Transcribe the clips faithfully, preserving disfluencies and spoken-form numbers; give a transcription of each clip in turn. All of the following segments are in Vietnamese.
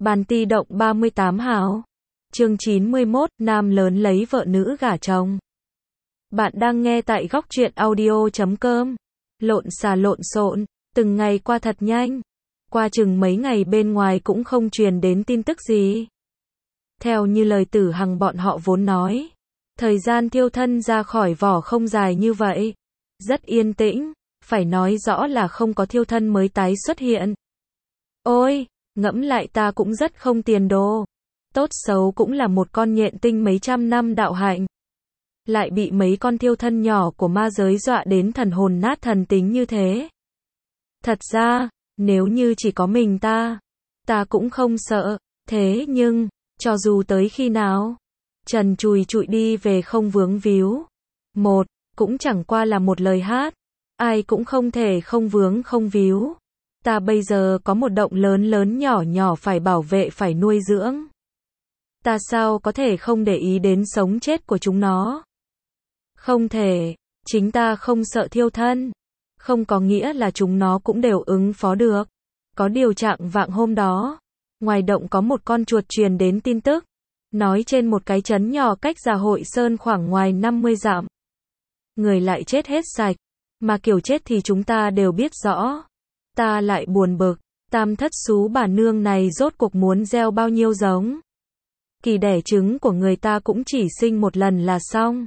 Bàn ti động ba mươi tám hào. Chương chín mươi mốt, nam lớn lấy vợ nữ gả chồng. Bạn đang nghe tại góc truyện audio chấm com. Lộn xà lộn xộn, từng ngày qua thật nhanh. Qua chừng mấy ngày bên ngoài cũng không truyền đến tin tức gì. Theo như lời Tử Hằng bọn họ vốn nói, thời gian thiêu thân ra khỏi vỏ không dài như vậy. Rất yên tĩnh, phải nói rõ là không có thiêu thân mới tái xuất hiện. Ôi, ngẫm lại ta cũng rất không tiền đồ. Tốt xấu cũng là một con nhện tinh mấy trăm năm đạo hạnh. Lại bị mấy con thiêu thân nhỏ của ma giới dọa đến thần hồn nát thần tính như thế. Thật ra, nếu như chỉ có mình ta, ta cũng không sợ. Thế nhưng, cho dù tới khi nào, trần trùi trụi đi về không vướng víu. Một, cũng chẳng qua là một lời hát. Ai cũng không thể không vướng không víu. Ta bây giờ có một động lớn lớn nhỏ nhỏ phải bảo vệ phải nuôi dưỡng. Ta sao có thể không để ý đến sống chết của chúng nó? Không thể, chính ta không sợ thiêu thân. Không có nghĩa là chúng nó cũng đều ứng phó được. Có điều trạng vạng hôm đó, ngoài động có một con chuột truyền đến tin tức. Nói trên một cái trấn nhỏ cách Già Hội Sơn khoảng ngoài năm mươi dặm. Người lại chết hết sạch. Mà kiểu chết thì chúng ta đều biết rõ. Ta lại buồn bực, tam thất xú bà nương này rốt cuộc muốn gieo bao nhiêu giống. Kỳ đẻ trứng của người ta cũng chỉ sinh một lần là xong.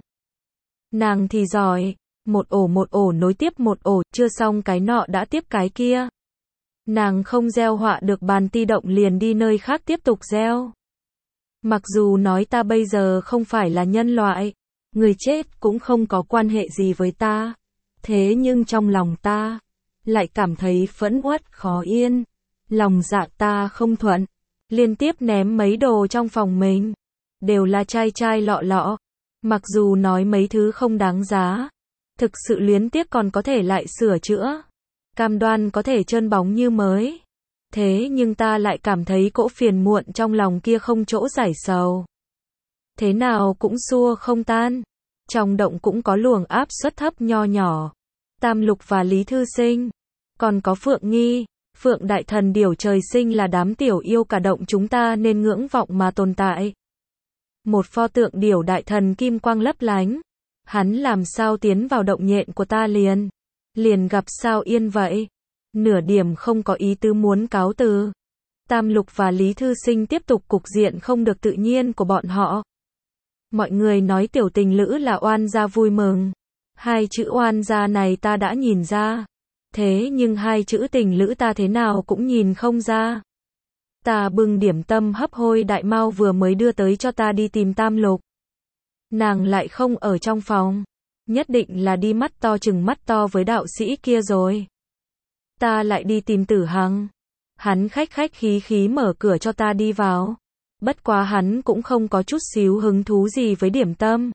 Nàng thì giỏi, một ổ một ổ nối tiếp một ổ, chưa xong cái nọ đã tiếp cái kia. Nàng không gieo họa được bàn ti động liền đi nơi khác tiếp tục gieo. Mặc dù nói ta bây giờ không phải là nhân loại, người chết cũng không có quan hệ gì với ta. Thế nhưng trong lòng ta lại cảm thấy phẫn uất khó yên. Lòng dạ ta không thuận. Liên tiếp ném mấy đồ trong phòng mình. Đều là chai chai lọ lọ. Mặc dù nói mấy thứ không đáng giá. Thực sự luyến tiếc còn có thể lại sửa chữa. Cam đoan có thể trơn bóng như mới. Thế nhưng ta lại cảm thấy cỗ phiền muộn trong lòng kia không chỗ giải sầu. Thế nào cũng xua không tan. Trong động cũng có luồng áp suất thấp nho nhỏ. Tam Lục và Lý Thư Sinh. Còn có Phượng Nghi, Phượng Đại Thần Điểu trời sinh là đám tiểu yêu cả động chúng ta nên ngưỡng vọng mà tồn tại. Một pho tượng điểu đại thần kim quang lấp lánh. Hắn làm sao tiến vào động nhện của ta liền. Liền gặp sao yên vậy. Nửa điểm không có ý tứ muốn cáo từ. Tam Lục và Lý Thư Sinh tiếp tục cục diện không được tự nhiên của bọn họ. Mọi người nói tiểu tình lữ là oan gia vui mừng. Hai chữ oan gia này ta đã nhìn ra. Thế nhưng hai chữ tình lữ ta thế nào cũng nhìn không ra. Ta bưng điểm tâm hấp hôi đại mao vừa mới đưa tới cho ta đi tìm Tam Lục. Nàng lại không ở trong phòng. Nhất định là đi mắt to chừng mắt to với đạo sĩ kia rồi. Ta lại đi tìm Tử Hằng. Hắn khách khách khí khí mở cửa cho ta đi vào. Bất quá hắn cũng không có chút xíu hứng thú gì với điểm tâm.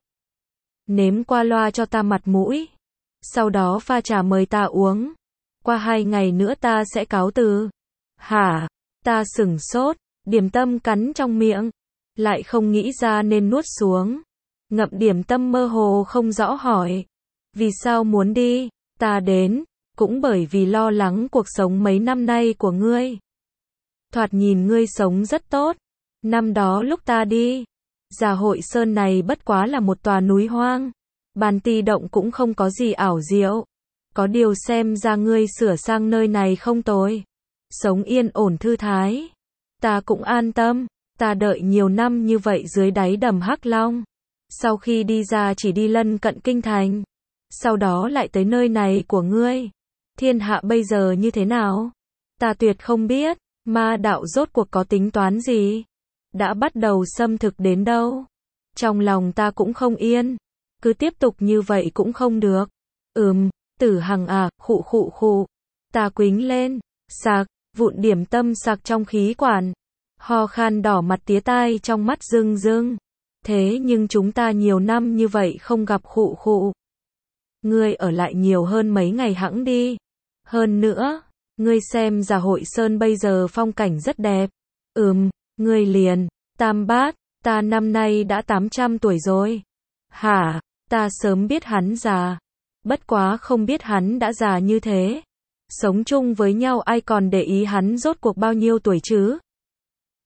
Nếm qua loa cho ta mặt mũi. Sau đó pha trà mời ta uống. Qua hai ngày nữa ta sẽ cáo từ. Hả? Ta sửng sốt. Điểm tâm cắn trong miệng. Lại không nghĩ ra nên nuốt xuống. Ngậm điểm tâm mơ hồ không rõ hỏi. Vì sao muốn đi? Ta đến. Cũng bởi vì lo lắng cuộc sống mấy năm nay của ngươi. Thoạt nhìn ngươi sống rất tốt. Năm đó lúc ta đi. Già Hội Sơn này bất quá là một tòa núi hoang. Bàn ti động cũng không có gì ảo diệu. Có điều xem ra ngươi sửa sang nơi này không tồi. Sống yên ổn thư thái. Ta cũng an tâm. Ta đợi nhiều năm như vậy dưới đáy đầm Hắc Long. Sau khi đi ra chỉ đi lân cận kinh thành. Sau đó lại tới nơi này của ngươi. Thiên hạ bây giờ như thế nào? Ta tuyệt không biết. Ma đạo rốt cuộc có tính toán gì? Đã bắt đầu xâm thực đến đâu? Trong lòng ta cũng không yên. Cứ tiếp tục như vậy cũng không được. Ừm, Tử Hằng à, khụ khụ khụ. Ta quính lên. Sạc, vụn điểm tâm sạc trong khí quản. Ho khan đỏ mặt tía tai trong mắt rưng rưng. Thế nhưng chúng ta nhiều năm như vậy không gặp khụ khụ. Ngươi ở lại nhiều hơn mấy ngày hẵng đi. Hơn nữa, ngươi xem Già Hội Sơn bây giờ phong cảnh rất đẹp. Ừm, ngươi liền. Tam Bát, ta năm nay đã tám trăm tuổi rồi. Hả? Ta sớm biết hắn già. Bất quá không biết hắn đã già như thế. Sống chung với nhau ai còn để ý hắn rốt cuộc bao nhiêu tuổi chứ?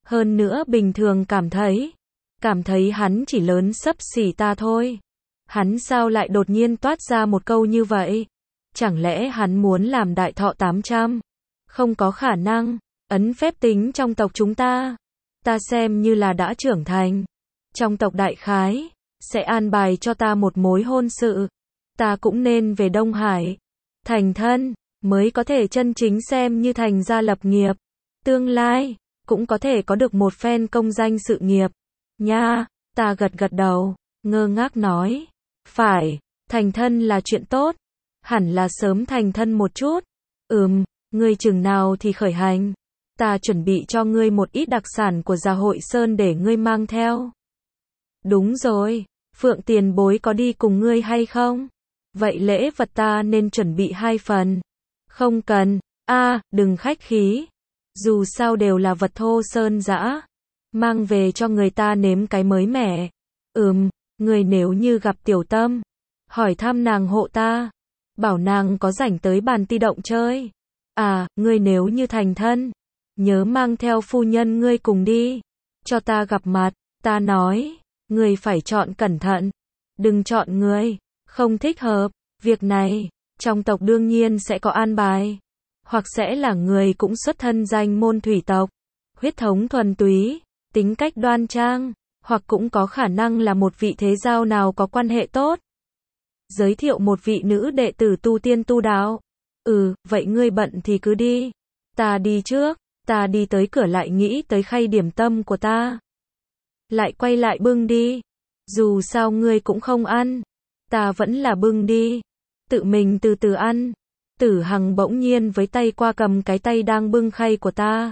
Hơn nữa bình thường cảm thấy, cảm thấy hắn chỉ lớn xấp xỉ ta thôi. Hắn sao lại đột nhiên toát ra một câu như vậy? Chẳng lẽ hắn muốn làm đại thọ tám trăm? Không có khả năng, ấn phép tính trong tộc chúng ta. Ta xem như là đã trưởng thành. Trong tộc đại khái, sẽ an bài cho ta một mối hôn sự. Ta cũng nên về Đông Hải. Thành thân, mới có thể chân chính xem như thành gia lập nghiệp. Tương lai, cũng có thể có được một phen công danh sự nghiệp. Nha, ta gật gật đầu, ngơ ngác nói. Phải, thành thân là chuyện tốt. Hẳn là sớm thành thân một chút. Ừm, ngươi chừng nào thì khởi hành. Ta chuẩn bị cho ngươi một ít đặc sản của Già Hội Sơn để ngươi mang theo. Đúng rồi, Phượng tiền bối có đi cùng ngươi hay không? Vậy lễ vật ta nên chuẩn bị hai phần. Không cần, a à, đừng khách khí. Dù sao đều là vật thô sơn dã. Mang về cho người ta nếm cái mới mẻ. Ừm, người nếu như gặp Tiểu Tâm, hỏi thăm nàng hộ ta. Bảo nàng có rảnh tới bàn ti động chơi. À, ngươi nếu như thành thân, nhớ mang theo phu nhân ngươi cùng đi. Cho ta gặp mặt, ta nói, ngươi phải chọn cẩn thận. Đừng chọn người không thích hợp. Việc này, trong tộc đương nhiên sẽ có an bài. Hoặc sẽ là người cũng xuất thân danh môn thủy tộc. Huyết thống thuần túy, tính cách đoan trang. Hoặc cũng có khả năng là một vị thế giao nào có quan hệ tốt. Giới thiệu một vị nữ đệ tử tu tiên tu đạo. Ừ, vậy ngươi bận thì cứ đi. Ta đi trước, ta đi tới cửa lại nghĩ tới khay điểm tâm của ta. Lại quay lại bưng đi. Dù sao ngươi cũng không ăn. Ta vẫn là bưng đi. Tự mình từ từ ăn. Tử Hằng bỗng nhiên với tay qua cầm cái tay đang bưng khay của ta.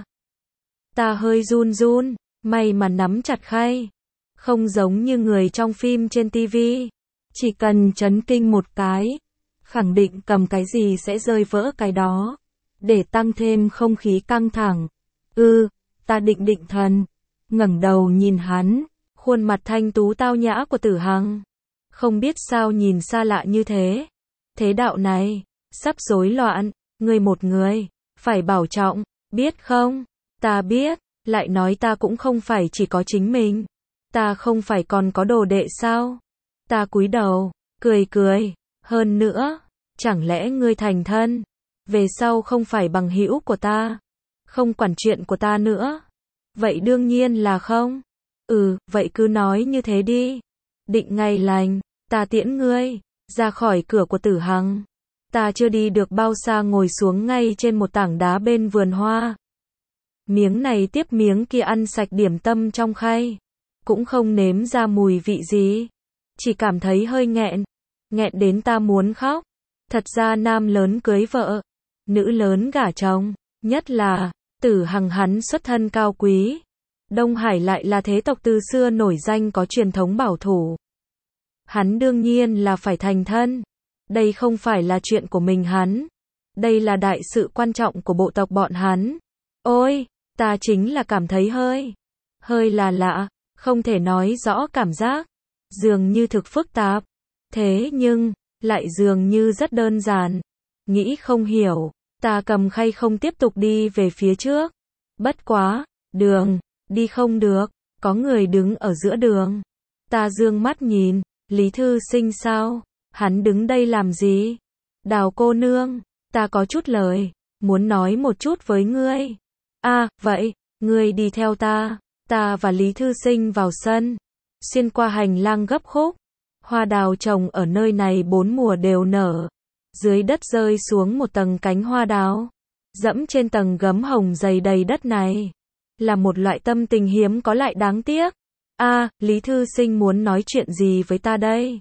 Ta hơi run run, may mà nắm chặt khay. Không giống như người trong phim trên tivi. Chỉ cần chấn kinh một cái, khẳng định cầm cái gì sẽ rơi vỡ cái đó. Để tăng thêm không khí căng thẳng. Ừ, ta định định thần. Ngẩng đầu nhìn hắn. Khuôn mặt thanh tú tao nhã của Tử Hằng. Không biết sao nhìn xa lạ như thế. Thế đạo này, sắp rối loạn. Ngươi một người, phải bảo trọng, biết không? Ta biết, lại nói ta cũng không phải chỉ có chính mình. Ta không phải còn có đồ đệ sao? Ta cúi đầu, cười cười. Hơn nữa, chẳng lẽ ngươi thành thân? Về sau không phải bằng hữu của ta? Không quản chuyện của ta nữa? Vậy đương nhiên là không. Ừ, vậy cứ nói như thế đi. Định ngày lành, ta tiễn ngươi ra khỏi cửa của Tử Hằng. Ta chưa đi được bao xa ngồi xuống ngay trên một tảng đá bên vườn hoa. Miếng này tiếp miếng kia ăn sạch điểm tâm trong khay. Cũng không nếm ra mùi vị gì. Chỉ cảm thấy hơi nghẹn. Nghẹn đến ta muốn khóc. Thật ra nam lớn cưới vợ, nữ lớn gả chồng. Nhất là, Tử Hằng hắn xuất thân cao quý. Đông Hải lại là thế tộc từ xưa nổi danh có truyền thống bảo thủ. Hắn đương nhiên là phải thành thân. Đây không phải là chuyện của mình hắn. Đây là đại sự quan trọng của bộ tộc bọn hắn. Ôi, ta chính là cảm thấy hơi, hơi là lạ, không thể nói rõ cảm giác. Dường như thực phức tạp. Thế nhưng, lại dường như rất đơn giản. Nghĩ không hiểu, ta cầm khay không tiếp tục đi về phía trước. Bất quá, đường, đi không được, có người đứng ở giữa đường. Ta dương mắt nhìn, Lý Thư Sinh sao? Hắn đứng đây làm gì? Đào cô nương, ta có chút lời, muốn nói một chút với ngươi. À, vậy, ngươi đi theo ta. Ta và Lý Thư Sinh vào sân, xuyên qua hành lang gấp khúc. Hoa đào trồng ở nơi này bốn mùa đều nở. Dưới đất rơi xuống một tầng cánh hoa đào. Dẫm trên tầng gấm hồng dày đầy đất này. Là một loại tâm tình hiếm có lại đáng tiếc. À, Lý Thư Sinh muốn nói chuyện gì với ta đây?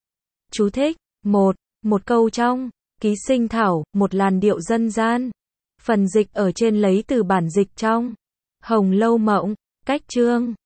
Chú thích. Một. Một câu trong Ký Sinh Thảo, một làn điệu dân gian. Phần dịch ở trên lấy từ bản dịch trong Hồng Lâu Mộng. Cách chương